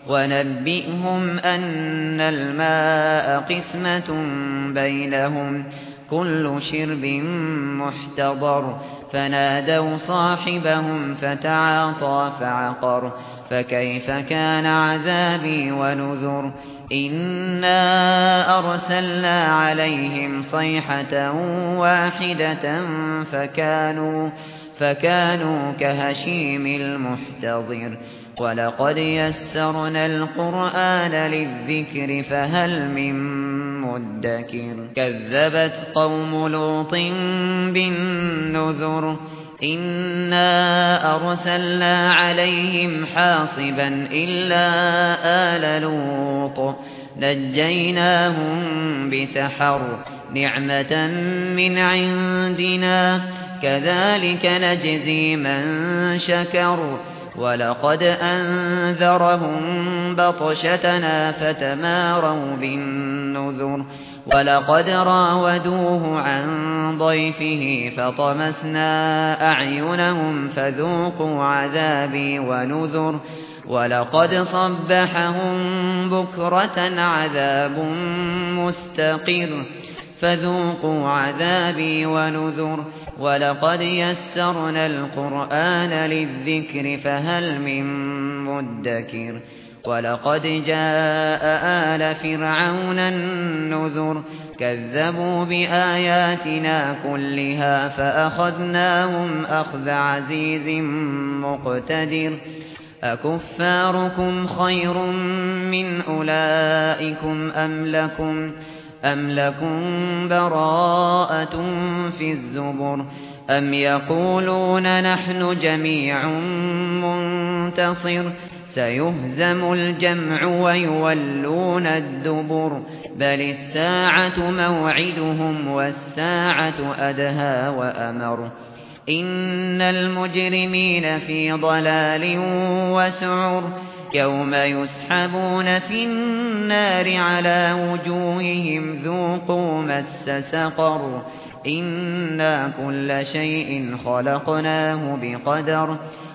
ونبئهم أن الماء قسمة بينهم كل شرب محتضر فنادوا صاحبهم فتعاطى فعقر فكيف كان عذابي ونذر إنا أرسلنا عليهم صيحة واحدة فكانوا كهشيم المحتضر ولقد يسرنا القرآن للذكر فهل من مدكر كذبت قوم لوط بالنذر إنا أرسلنا عليهم حاصبا إلا آل لوط نجيناهم بسحر نعمة من عندنا كذلك نجزي من شكر ولقد أنذرهم بطشتنا فتماروا بالنذر ولقد راودوه عن ضيفه فطمسنا أعينهم فذوقوا عذابي ونذر ولقد صبحهم بكرة عذاب مستقر فذوقوا عذابي ونذر ولقد يسرنا القرآن للذكر فهل من مدكر ولقد جاء آل فرعون النذر كذبوا بآياتنا كلها فأخذناهم أخذ عزيز مقتدر أكفاركم خير من أولئكم أم لكم براءة في الزبر أم يقولون نحن جميع منتصر سيهزم الجمع ويولون الدبر بل الساعة موعدهم والساعة أدهى وأمر إن المجرمين في ضلال وسعر يوم يسحبون في النار على وجوههم ذوقوا مس سقر إنا كل شيء خلقناه بقدر